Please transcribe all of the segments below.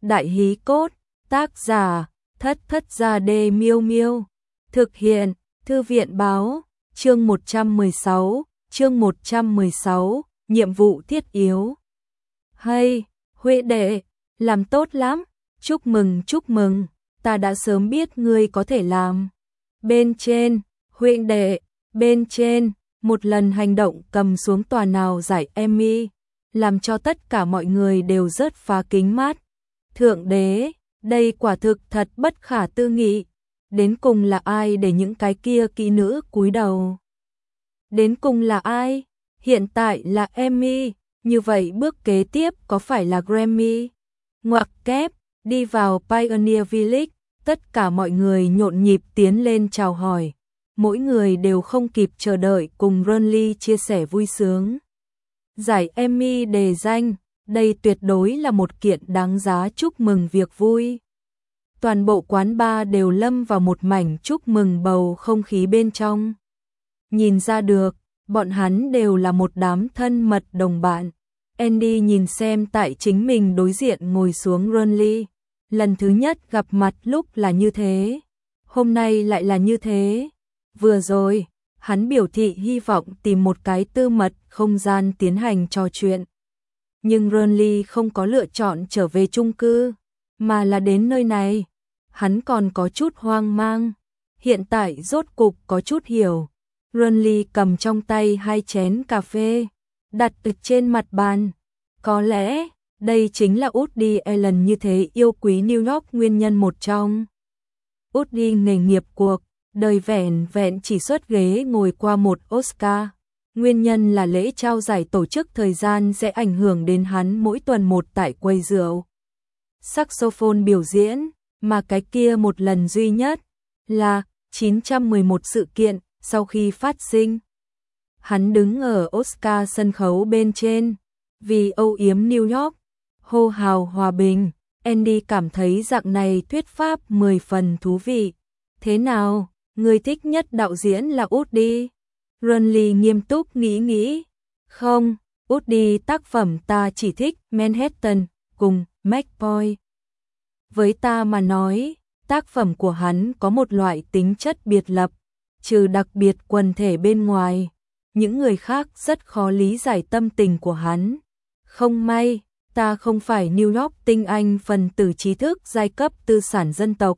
Đại hí cốt, tác giả, Thất Thất Gia Đê Miêu Miêu. Thực hiện, Thư viện báo, chương 116, nhiệm vụ thiết yếu. Hay, Huệ đệ, làm tốt lắm, chúc mừng, ta đã sớm biết ngươi có thể làm. Bên trên, Huệ đệ, bên trên, một lần hành động cầm xuống tòa nào giải Emmy, làm cho tất cả mọi người đều rớt phá kính mắt. Thượng đế, đây quả thực thật bất khả tư nghị. Đến cùng là ai để những cái kia kỹ nữ cúi đầu? Đến cùng là ai? Hiện tại là Emmy, như vậy bước kế tiếp có phải là Grammy? Ngoặc kép, đi vào Pioneer Village, tất cả mọi người nhộn nhịp tiến lên chào hỏi. Mỗi người đều không kịp chờ đợi cùng Ronly chia sẻ vui sướng. Giải Emmy đề danh, đây tuyệt đối là một kiện đáng giá chúc mừng việc vui. Toàn bộ quán bar đều lâm vào một mảnh chúc mừng bầu không khí bên trong. Nhìn ra được, bọn hắn đều là một đám thân mật đồng bạn. Andy nhìn xem tại chính mình đối diện ngồi xuống Ronly. Lần thứ nhất gặp mặt lúc là như thế. Hôm nay lại là như thế. Vừa rồi, hắn biểu thị hy vọng tìm một cái tư mật không gian tiến hành trò chuyện. Nhưng Ronly không có lựa chọn trở về chung cư, mà là đến nơi này. Hắn còn có chút hoang mang. Hiện tại rốt cục có chút hiểu. Ronly cầm trong tay 2 chén cà phê, đặt trên mặt bàn. Có lẽ, đây chính là Woody Allen như thế yêu quý New York nguyên nhân một trong. Woody nghề nghiệp cuộc, đời vẻn vẹn chỉ xuất ghế ngồi qua một Oscar. Nguyên nhân là lễ trao giải tổ chức thời gian sẽ ảnh hưởng đến hắn mỗi tuần một tại quầy rượu. Saxophone biểu diễn, mà cái kia một lần duy nhất là 911 sự kiện sau khi phát sinh. Hắn đứng ở Oscar sân khấu bên trên, vì âu yếm New York, hô hào hòa bình. Andy cảm thấy dạng này thuyết pháp 10 phần thú vị. Thế nào, người thích nhất đạo diễn là Woody? Ronly nghiêm túc nghĩ. Không, Woody tác phẩm ta chỉ thích Manhattan cùng McCoy. Với ta mà nói, tác phẩm của hắn có một loại tính chất biệt lập, trừ đặc biệt quần thể bên ngoài, những người khác rất khó lý giải tâm tình của hắn. Không may, ta không phải New York tinh anh phần tử trí thức giai cấp tư sản dân tộc.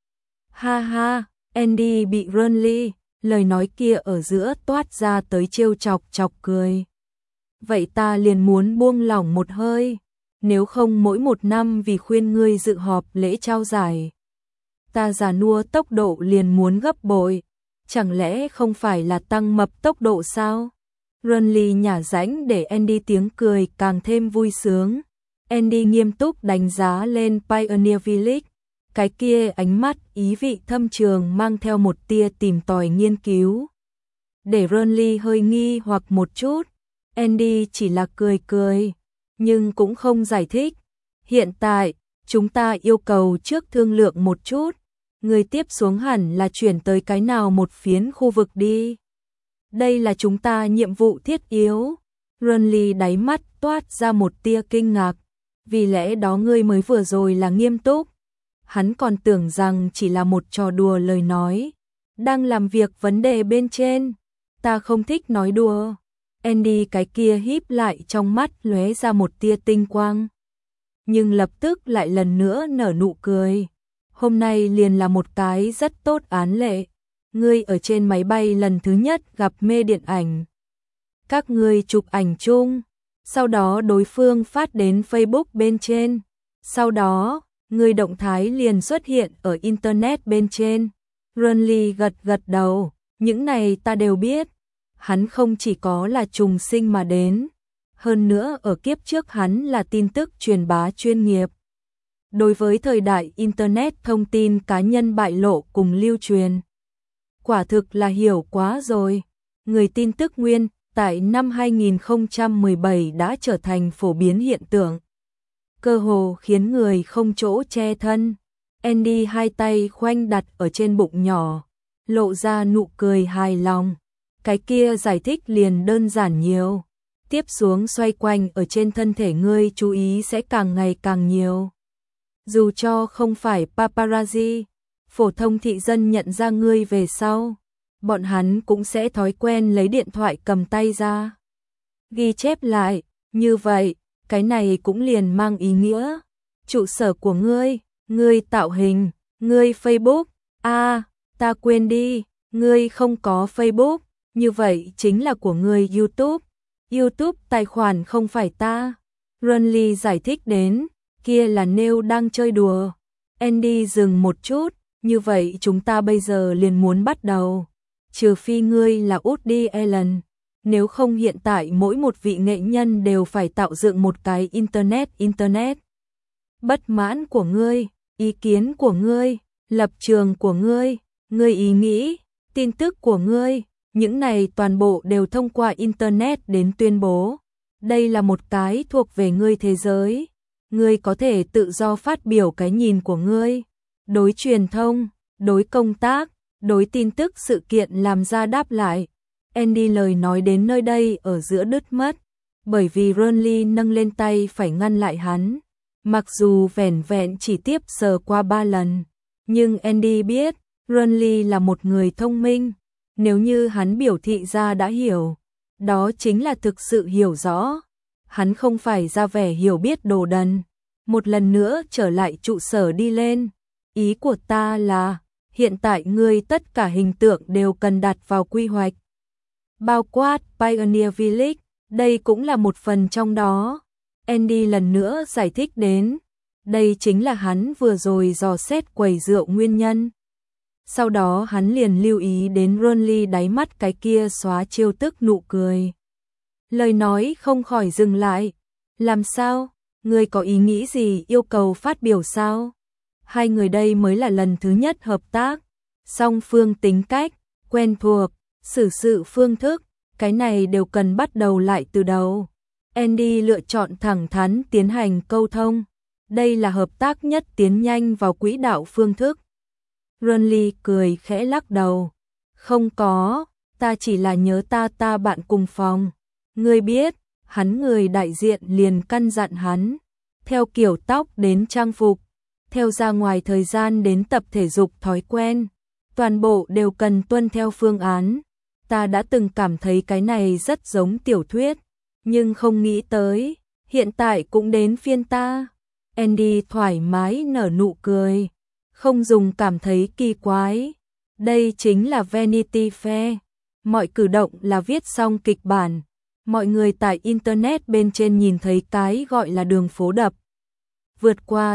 Ha ha, Andy bị Ronly, lời nói kia ở giữa toát ra tới trêu chọc cười. Vậy ta liền muốn buông lỏng một hơi. Nếu không mỗi một năm vì khuyên ngươi dự họp lễ trao giải, ta già nua tốc độ liền muốn gấp bội. Chẳng lẽ không phải là tăng mập tốc độ sao? Ronly nhả rãnh để Andy tiếng cười càng thêm vui sướng. Andy nghiêm túc đánh giá lên Pioneer Village. Cái kia ánh mắt ý vị thâm trường mang theo một tia tìm tòi nghiên cứu. Để Ronly hơi nghi hoặc một chút, Andy chỉ là cười, nhưng cũng không giải thích. Hiện tại, chúng ta yêu cầu trước thương lượng một chút. Người tiếp xuống hẳn là chuyển tới cái nào một phiến khu vực đi. Đây là chúng ta nhiệm vụ thiết yếu. Ronly đáy mắt toát ra một tia kinh ngạc. Vì lẽ đó ngươi mới vừa rồi là nghiêm túc. Hắn còn tưởng rằng chỉ là một trò đùa lời nói. Đang làm việc vấn đề bên trên. Ta không thích nói đùa. Andy cái kia híp lại trong mắt lóe ra một tia tinh quang. Nhưng lập tức lại lần nữa nở nụ cười. Hôm nay liền là một cái rất tốt án lệ. Ngươi ở trên máy bay lần thứ nhất gặp mê điện ảnh. Các ngươi chụp ảnh chung. Sau đó đối phương phát đến Facebook bên trên. Sau đó, ngươi động thái liền xuất hiện ở Internet bên trên. Ronly gật đầu. Những này ta đều biết. Hắn không chỉ có là trùng sinh mà đến. Hơn nữa ở kiếp trước hắn là tin tức truyền bá chuyên nghiệp. Đối với thời đại Internet thông tin cá nhân bại lộ cùng lưu truyền. Quả thực là hiểu quá rồi. Người tin tức nguyên tại năm 2017 đã trở thành phổ biến hiện tượng. Cơ hồ khiến người không chỗ che thân. Andy 2 tay khoanh đặt ở trên bụng nhỏ, lộ ra nụ cười hài lòng. Cái kia giải thích liền đơn giản nhiều. Tiếp xuống xoay quanh ở trên thân thể ngươi chú ý sẽ càng ngày càng nhiều. Dù cho không phải paparazzi, phổ thông thị dân nhận ra ngươi về sau, bọn hắn cũng sẽ thói quen lấy điện thoại cầm tay ra ghi chép lại, như vậy, cái này cũng liền mang ý nghĩa. Trụ sở của ngươi tạo hình, ngươi Facebook, ta quên đi, ngươi không có Facebook, như vậy chính là của ngươi YouTube. YouTube tài khoản không phải ta. Runley giải thích đến, kia là Neil đang chơi đùa. Andy dừng một chút, như vậy chúng ta bây giờ liền muốn bắt đầu. Trừ phi ngươi là Woody Allen. Nếu không hiện tại mỗi một vị nghệ nhân đều phải tạo dựng một cái internet. Bất mãn của ngươi, ý kiến của ngươi, lập trường của ngươi ý nghĩ, tin tức của ngươi, những này toàn bộ đều thông qua internet đến tuyên bố. Đây là một cái thuộc về ngươi thế giới. Ngươi có thể tự do phát biểu cái nhìn của ngươi, đối truyền thông, đối công tác, đối tin tức sự kiện làm ra đáp lại. Andy lời nói đến nơi đây ở giữa đứt mất, bởi vì Runley nâng lên tay phải ngăn lại hắn. Mặc dù vẻn vẹn chỉ tiếp sờ qua 3 lần, nhưng Andy biết Runley là một người thông minh. Nếu như hắn biểu thị ra đã hiểu, đó chính là thực sự hiểu rõ. Hắn không phải ra vẻ hiểu biết đồ đần. Một lần nữa trở lại trụ sở đi lên. Ý của ta là, hiện tại ngươi tất cả hình tượng đều cần đặt vào quy hoạch. Bao quát Pioneer Village, đây cũng là một phần trong đó. Andy lần nữa giải thích đến, đây chính là hắn vừa rồi dò xét quầy rượu nguyên nhân. Sau đó hắn liền lưu ý đến Runley đáy mắt cái kia xóa trêu tức nụ cười. Lời nói không khỏi dừng lại. Làm sao? Ngươi có ý nghĩ gì yêu cầu phát biểu sao? Hai người đây mới là lần thứ nhất hợp tác. Song phương tính cách, quen thuộc, xử sự phương thức, cái này đều cần bắt đầu lại từ đầu. Andy lựa chọn thẳng thắn tiến hành câu thông. Đây là hợp tác nhất tiến nhanh vào quỹ đạo phương thức. Runley cười khẽ lắc đầu. Không có, ta chỉ là nhớ ta bạn cùng phòng. Ngươi biết, hắn người đại diện liền căn dặn hắn. Theo kiểu tóc đến trang phục, theo ra ngoài thời gian đến tập thể dục thói quen. Toàn bộ đều cần tuân theo phương án. Ta đã từng cảm thấy cái này rất giống tiểu thuyết, nhưng không nghĩ tới, hiện tại cũng đến phiên ta. Andy thoải mái nở nụ cười, không dùng cảm thấy kỳ quái. Đây chính là Vanity Fair. Mọi cử động là viết xong kịch bản. Mọi người tại Internet bên trên nhìn thấy cái gọi là đường phố đập. Vượt qua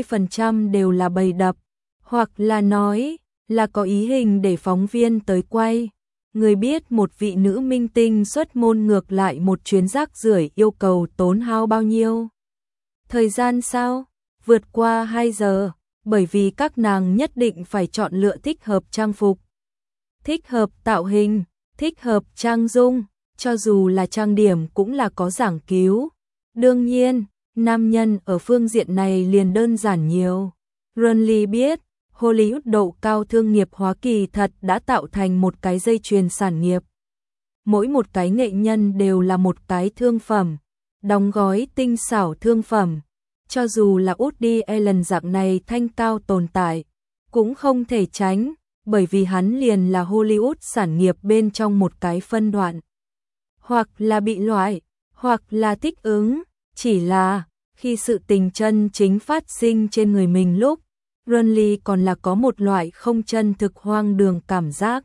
90% đều là bày đập, hoặc là nói là có ý hình để phóng viên tới quay. Người biết một vị nữ minh tinh xuất môn ngược lại một chuyến rác rưởi yêu cầu tốn hao bao nhiêu? Thời gian sao? Vượt qua 2 giờ, bởi vì các nàng nhất định phải chọn lựa thích hợp trang phục, thích hợp tạo hình, thích hợp trang dung, cho dù là trang điểm cũng là có giảng cứu. Đương nhiên, nam nhân ở phương diện này liền đơn giản nhiều. Runley biết, Hollywood độ cao thương nghiệp hóa kỳ thật đã tạo thành một cái dây chuyền sản nghiệp. Mỗi một cái nghệ nhân đều là một cái thương phẩm, đóng gói tinh xảo thương phẩm. Cho dù là Woody Allen dạng này thanh cao tồn tại, cũng không thể tránh, bởi vì hắn liền là Hollywood sản nghiệp bên trong một cái phân đoạn. Hoặc là bị loại, hoặc là thích ứng, chỉ là khi sự tình chân chính phát sinh trên người mình lúc, Runley còn là có một loại không chân thực hoang đường cảm giác.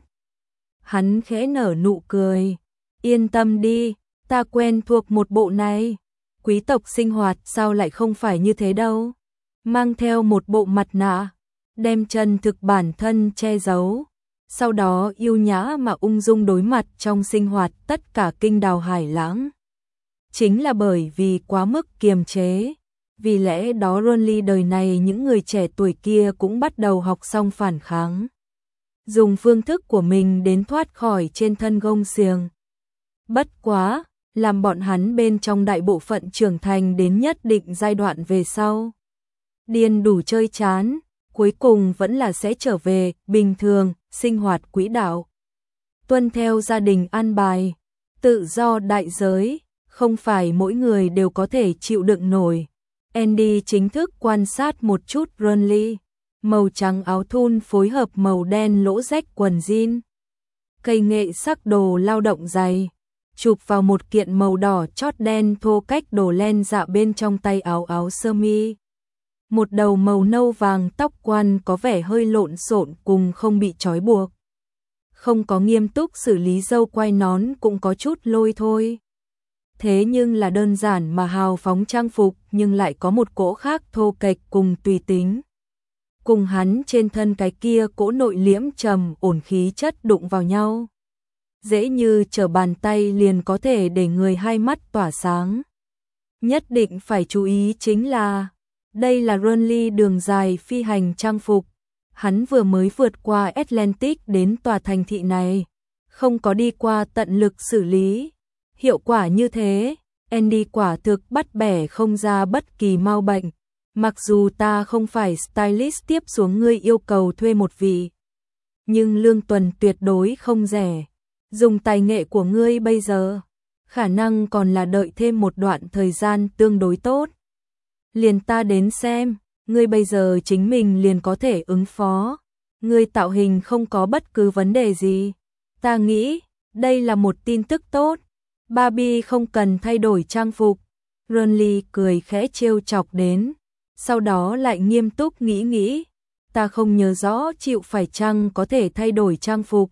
Hắn khẽ nở nụ cười, yên tâm đi, ta quen thuộc một bộ này. Quý tộc sinh hoạt sao lại không phải như thế đâu. Mang theo một bộ mặt nạ, đem chân thực bản thân che giấu, sau đó yêu nhã mà ung dung đối mặt trong sinh hoạt tất cả kinh đào hải lãng. Chính là bởi vì quá mức kiềm chế. Vì lẽ đó Runley đời này những người trẻ tuổi kia cũng bắt đầu học xong phản kháng. Dùng phương thức của mình đến thoát khỏi trên thân gông xiềng. Bất quá, làm bọn hắn bên trong đại bộ phận trưởng thành đến nhất định giai đoạn về sau. Điên đủ chơi chán, cuối cùng vẫn là sẽ trở về bình thường, sinh hoạt quỹ đạo. Tuân theo gia đình an bài, tự do đại giới, không phải mỗi người đều có thể chịu đựng nổi. Andy chính thức quan sát một chút Burnley, màu trắng áo thun phối hợp màu đen lỗ rách quần jean. Cây nghệ sắc đồ lao động dày, chụp vào một kiện màu đỏ chót đen thô cách đồ len dạ bên trong tay áo sơ mi. Một đầu màu nâu vàng tóc quăn có vẻ hơi lộn xộn cùng không bị trói buộc. Không có nghiêm túc xử lý râu quai nón cũng có chút lôi thôi. Thế nhưng là đơn giản mà hào phóng trang phục nhưng lại có một cỗ khác thô kệch cùng tùy tính. Cùng hắn trên thân cái kia cỗ nội liễm trầm ổn khí chất đụng vào nhau. Dễ như trở bàn tay liền có thể để người hai mắt tỏa sáng. Nhất định phải chú ý chính là, đây là Burnley đường dài phi hành trang phục. Hắn vừa mới vượt qua Atlantic đến tòa thành thị này, không có đi qua tận lực xử lý. Hiệu quả như thế, Andy quả thực bắt bẻ không ra bất kỳ mau bệnh. Mặc dù ta không phải stylist tiếp xuống ngươi yêu cầu thuê một vị, nhưng lương tuần tuyệt đối không rẻ. Dùng tài nghệ của ngươi bây giờ, khả năng còn là đợi thêm một đoạn thời gian tương đối tốt. Liền ta đến xem, ngươi bây giờ chính mình liền có thể ứng phó. Ngươi tạo hình không có bất cứ vấn đề gì. Ta nghĩ, đây là một tin tức tốt. Barbie không cần thay đổi trang phục. Burnley cười khẽ trêu chọc đến. Sau đó lại nghiêm túc nghĩ. Ta không nhớ rõ chịu phải chăng có thể thay đổi trang phục.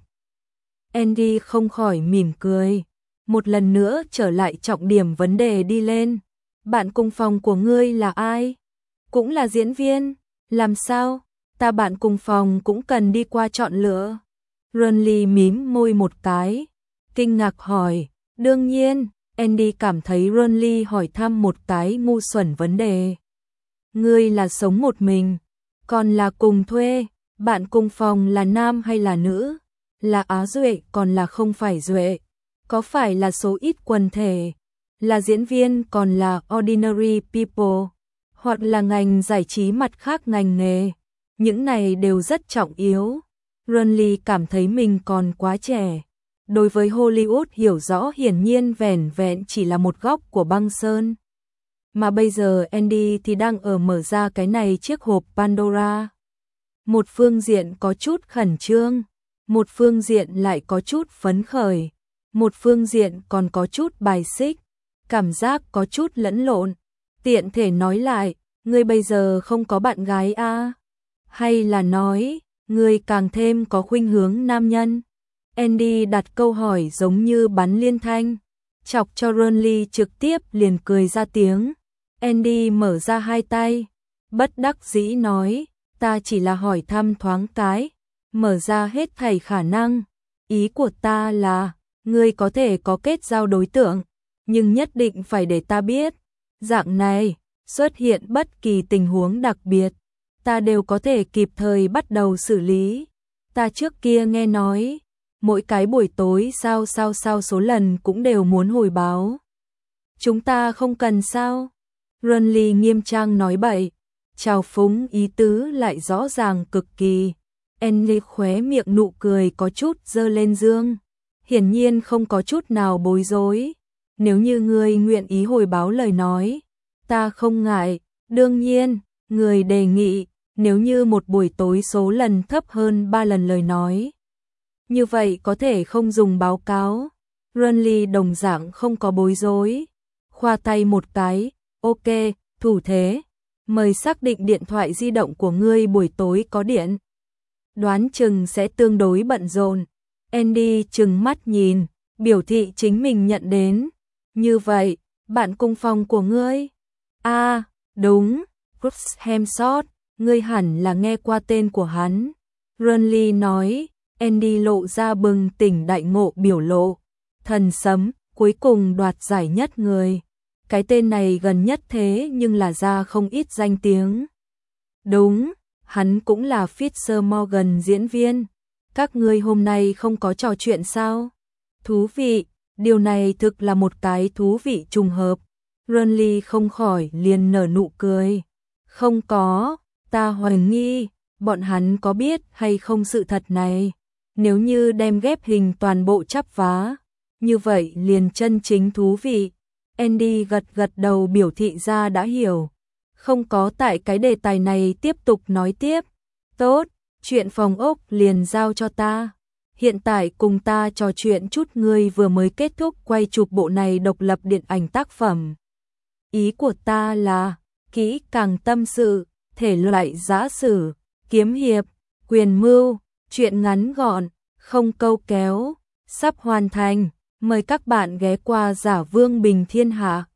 Andy không khỏi mỉm cười. Một lần nữa trở lại trọng điểm vấn đề đi lên. Bạn cùng phòng của ngươi là ai? Cũng là diễn viên. Làm sao? Ta bạn cùng phòng cũng cần đi qua chọn lựa. Burnley mím môi một cái. Kinh ngạc hỏi. Đương nhiên, Andy cảm thấy Burnley hỏi thăm một cái ngu xuẩn vấn đề. Ngươi là sống một mình, còn là cùng thuê, bạn cùng phòng là nam hay là nữ? Là Á Duệ còn là không phải Duệ? Có phải là số ít quần thể? Là diễn viên còn là ordinary people? Hoặc là ngành giải trí mặt khác ngành nghề? Những này đều rất trọng yếu. Burnley cảm thấy mình còn quá trẻ. Đối với Hollywood hiểu rõ hiển nhiên vẻn vẹn chỉ là một góc của băng sơn. Mà bây giờ Andy thì đang ở mở ra cái này chiếc hộp Pandora. Một phương diện có chút khẩn trương, một phương diện lại có chút phấn khởi, một phương diện còn có chút bài xích, cảm giác có chút lẫn lộn. Tiện thể nói lại, ngươi bây giờ không có bạn gái à? Hay là nói, ngươi càng thêm có khuynh hướng nam nhân? Andy đặt câu hỏi giống như bắn liên thanh, chọc cho Burnley trực tiếp liền cười ra tiếng. Andy mở ra hai tay, bất đắc dĩ nói, ta chỉ là hỏi thăm thoáng cái, mở ra hết thảy khả năng. Ý của ta là, ngươi có thể có kết giao đối tượng, nhưng nhất định phải để ta biết. Dạng này, xuất hiện bất kỳ tình huống đặc biệt, ta đều có thể kịp thời bắt đầu xử lý. Ta trước kia nghe nói, mỗi cái buổi tối sao số lần cũng đều muốn hồi báo. Chúng ta không cần sao? Burnley nghiêm trang nói bậy, trào phúng ý tứ lại rõ ràng cực kỳ. Andy khóe miệng nụ cười có chút dơ lên dương, hiển nhiên không có chút nào bối rối. Nếu như ngươi nguyện ý hồi báo lời nói, ta không ngại. Đương nhiên, người đề nghị, nếu như một buổi tối số lần thấp hơn 3 lần lời nói, như vậy có thể không dùng báo cáo. Burnley đồng dạng không có bối rối, khoa tay một cái, ok, thủ thế, mời xác định điện thoại di động của ngươi buổi tối có điện. Đoán chừng sẽ tương đối bận rộn. Andy trừng mắt nhìn, biểu thị chính mình nhận đến. Như vậy, bạn cùng phòng của ngươi? À, đúng, Chris Hemsworth, ngươi hẳn là nghe qua tên của hắn. Burnley nói. Andy lộ ra bừng tỉnh đại ngộ biểu lộ. Thần sấm, cuối cùng đoạt giải nhất người. Cái tên này gần nhất thế nhưng là ra không ít danh tiếng. Đúng, hắn cũng là Fisher Morgan diễn viên. Các ngươi hôm nay không có trò chuyện sao? Thú vị, điều này thực là một cái thú vị trùng hợp. Burnley không khỏi liền nở nụ cười. Không có, ta hoài nghi, bọn hắn có biết hay không sự thật này. Nếu như đem ghép hình toàn bộ chắp vá, như vậy liền chân chính thú vị. Andy gật gật đầu biểu thị ra đã hiểu. không có tại cái đề tài này tiếp tục nói tiếp. Tốt, chuyện phòng ốc liền giao cho ta. Hiện tại cùng ta trò chuyện chút, ngươi vừa mới kết thúc quay chụp bộ này độc lập điện ảnh tác phẩm. Ý của ta là kỹ càng tâm sự, thể loại giã sử, kiếm hiệp, quyền mưu, chuyện ngắn gọn, không câu kéo, sắp hoàn thành. Mời các bạn ghé qua Giả Vương Bình Thiên Hạ.